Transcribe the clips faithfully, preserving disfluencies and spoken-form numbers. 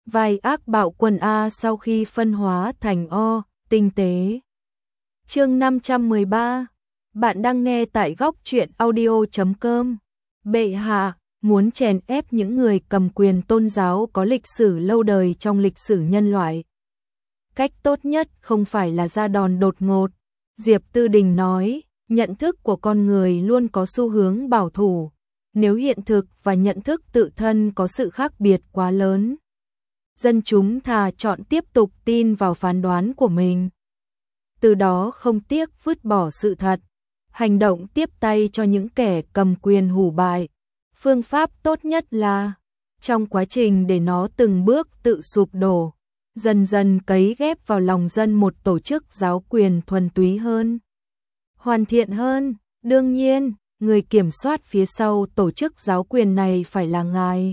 vai ác bạo quân A sau khi phân hóa thành O, tinh tế. Chương năm trăm mười ba. Bạn đang nghe tại góc truyện audio chấm com. Bệ hạ muốn chèn ép những người cầm quyền tôn giáo có lịch sử lâu đời trong lịch sử nhân loại. Cách tốt nhất không phải là ra đòn đột ngột. Diệp Tư Đình nói, nhận thức của con người luôn có xu hướng bảo thủ. Nếu hiện thực và nhận thức tự thân có sự khác biệt quá lớn, dân chúng thà chọn tiếp tục tin vào phán đoán của mình. Từ đó không tiếc vứt bỏ sự thật, hành động tiếp tay cho những kẻ cầm quyền hủ bại. Phương pháp tốt nhất là, trong quá trình để nó từng bước tự sụp đổ, dần dần cấy ghép vào lòng dân một tổ chức giáo quyền thuần túy hơn, hoàn thiện hơn. Đương nhiên, người kiểm soát phía sau tổ chức giáo quyền này phải là ngài.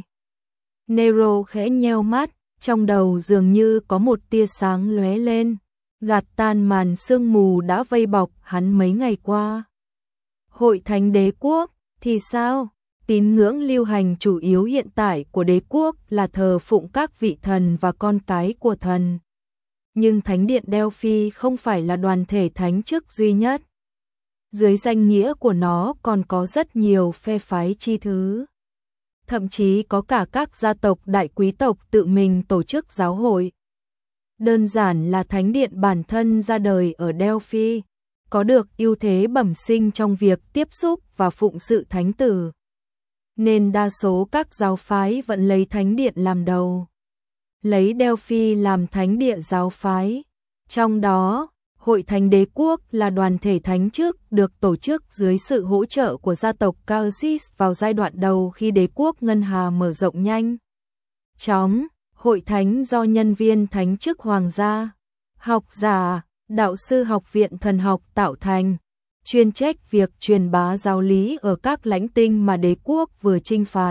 Nero khẽ nheo mắt, trong đầu dường như có một tia sáng lóe lên, gạt tan màn sương mù đã vây bọc hắn mấy ngày qua. Hội thánh đế quốc thì sao? Tín ngưỡng lưu hành chủ yếu hiện tại của đế quốc là thờ phụng các vị thần và con cái của thần. Nhưng Thánh điện Delphi không phải là đoàn thể thánh chức duy nhất. Dưới danh nghĩa của nó còn có rất nhiều phe phái chi thứ. Thậm chí có cả các gia tộc đại quý tộc tự mình tổ chức giáo hội. Đơn giản là Thánh điện bản thân ra đời ở Delphi, có được ưu thế bẩm sinh trong việc tiếp xúc và phụng sự thánh tử, nên đa số các giáo phái vẫn lấy Thánh điện làm đầu, lấy Delphi làm thánh địa giáo phái. Trong đó, Hội thánh đế quốc là đoàn thể thánh chức được tổ chức dưới sự hỗ trợ của gia tộc Caersis vào giai đoạn đầu khi đế quốc Ngân Hà mở rộng nhanh chóng. Hội thánh do nhân viên thánh chức hoàng gia, học giả, đạo sư học viện thần học tạo thành, chuyên trách việc truyền bá giáo lý ở các lãnh tinh mà đế quốc vừa chinh phạt.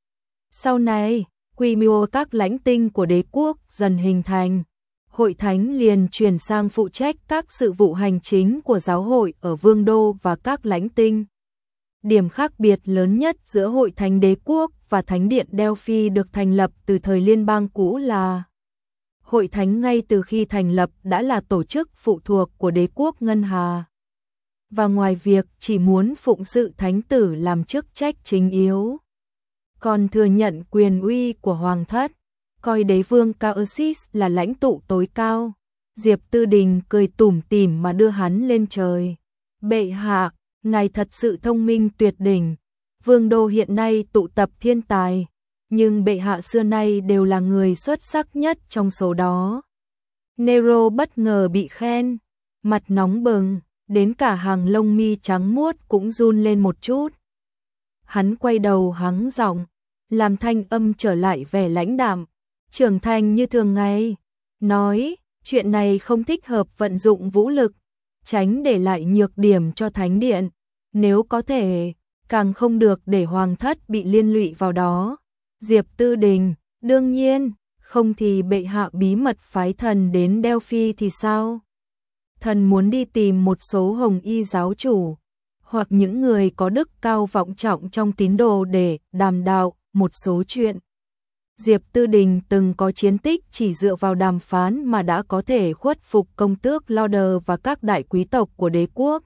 Sau này, quy mô các lãnh tinh của đế quốc dần hình thành, hội thánh liền chuyển sang phụ trách các sự vụ hành chính của giáo hội ở vương đô và các lãnh tinh. Điểm khác biệt lớn nhất giữa hội thánh đế quốc và Thánh điện Delphi được thành lập từ thời liên bang cũ là hội thánh ngay từ khi thành lập đã là tổ chức phụ thuộc của đế quốc Ngân Hà. Và ngoài việc chỉ muốn phụng sự thánh tử làm chức trách chính yếu, còn thừa nhận quyền uy của hoàng thất, coi đế vương Caersis là lãnh tụ tối cao. Diệp Tư Đình cười tủm tỉm mà đưa hắn lên trời. Bệ hạ, ngài thật sự thông minh tuyệt đỉnh. Vương đô hiện nay tụ tập thiên tài, nhưng bệ hạ xưa nay đều là người xuất sắc nhất trong số đó. Nero bất ngờ bị khen, mặt nóng bừng, đến cả hàng lông mi trắng muốt cũng run lên một chút. Hắn quay đầu hắng giọng, làm thanh âm trở lại vẻ lãnh đạm, trưởng thành như thường ngày, nói, chuyện này không thích hợp vận dụng vũ lực, tránh để lại nhược điểm cho Thánh điện, nếu có thể, càng không được để hoàng thất bị liên lụy vào đó. Diệp Tư Đình, đương nhiên, không thì bệ hạ bí mật phái thần đến Delphi thì sao? Thần muốn đi tìm một số hồng y giáo chủ, hoặc những người có đức cao vọng trọng trong tín đồ để đàm đạo một số chuyện. Diệp Tư Đình từng có chiến tích chỉ dựa vào đàm phán mà đã có thể khuất phục công tước Lauder và các đại quý tộc của đế quốc.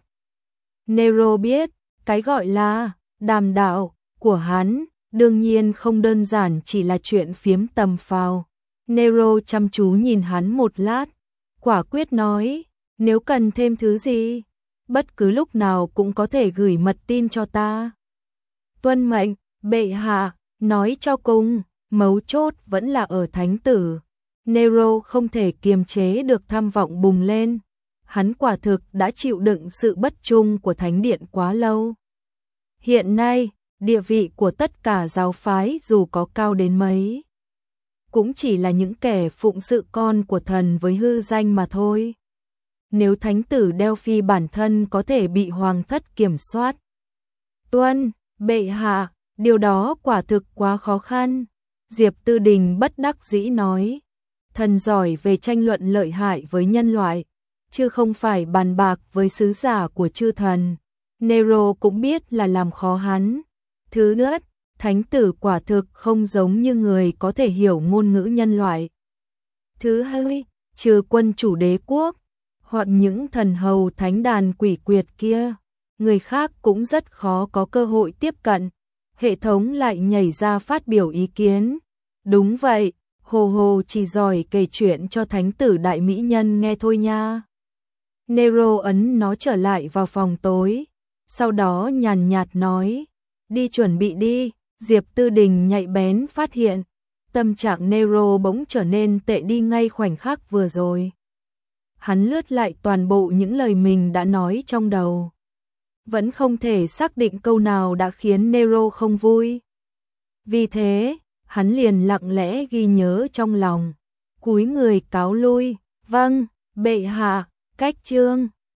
Nero biết, cái gọi là đàm đạo của hắn đương nhiên không đơn giản chỉ là chuyện phiếm tầm phào. Nero chăm chú nhìn hắn một lát, quả quyết nói, nếu cần thêm thứ gì, bất cứ lúc nào cũng có thể gửi mật tin cho ta. Tuân mệnh, bệ hạ. Nói cho cùng, mấu chốt vẫn là ở thánh tử. Nero không thể kiềm chế được tham vọng bùng lên. Hắn quả thực đã chịu đựng sự bất trung của Thánh điện quá lâu. Hiện nay, địa vị của tất cả giáo phái dù có cao đến mấy, cũng chỉ là những kẻ phụng sự con của thần với hư danh mà thôi. Nếu thánh tử Delphi bản thân có thể bị hoàng thất kiểm soát, tuân, bệ hạ, điều đó quả thực quá khó khăn. Diệp Tư Đình bất đắc dĩ nói, thần giỏi về tranh luận lợi hại với nhân loại, chứ không phải bàn bạc với sứ giả của chư thần. Nero cũng biết là làm khó hắn. Thứ nữa, Thánh tử quả thực không giống như người có thể hiểu ngôn ngữ nhân loại. Thứ hai, trừ quân chủ đế quốc, hoặc những thần hầu thánh đàn quỷ quyệt kia, người khác cũng rất khó có cơ hội tiếp cận. Hệ thống lại nhảy ra phát biểu ý kiến. Đúng vậy, Hồ Hồ chỉ giỏi kể chuyện cho thánh tử đại mỹ nhân nghe thôi nha. Nero ấn nó trở lại vào phòng tối, sau đó nhàn nhạt nói, đi chuẩn bị đi. Diệp Tư Đình nhạy bén phát hiện, tâm trạng Nero bỗng trở nên tệ đi ngay khoảnh khắc vừa rồi. Hắn lướt lại toàn bộ những lời mình đã nói trong đầu. Vẫn không thể xác định câu nào đã khiến Nero không vui. Vì thế, hắn liền lặng lẽ ghi nhớ trong lòng, cúi người cáo lui, vâng, bệ hạ, cách chương.